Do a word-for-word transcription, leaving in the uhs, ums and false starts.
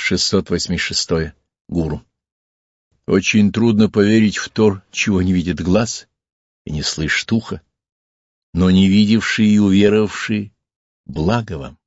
шестьсот восемьдесят шесть. Гуру. Очень трудно поверить в то, чего не видит глаз и не слышит ухо, но не видевшие и уверовавшие, благо вам.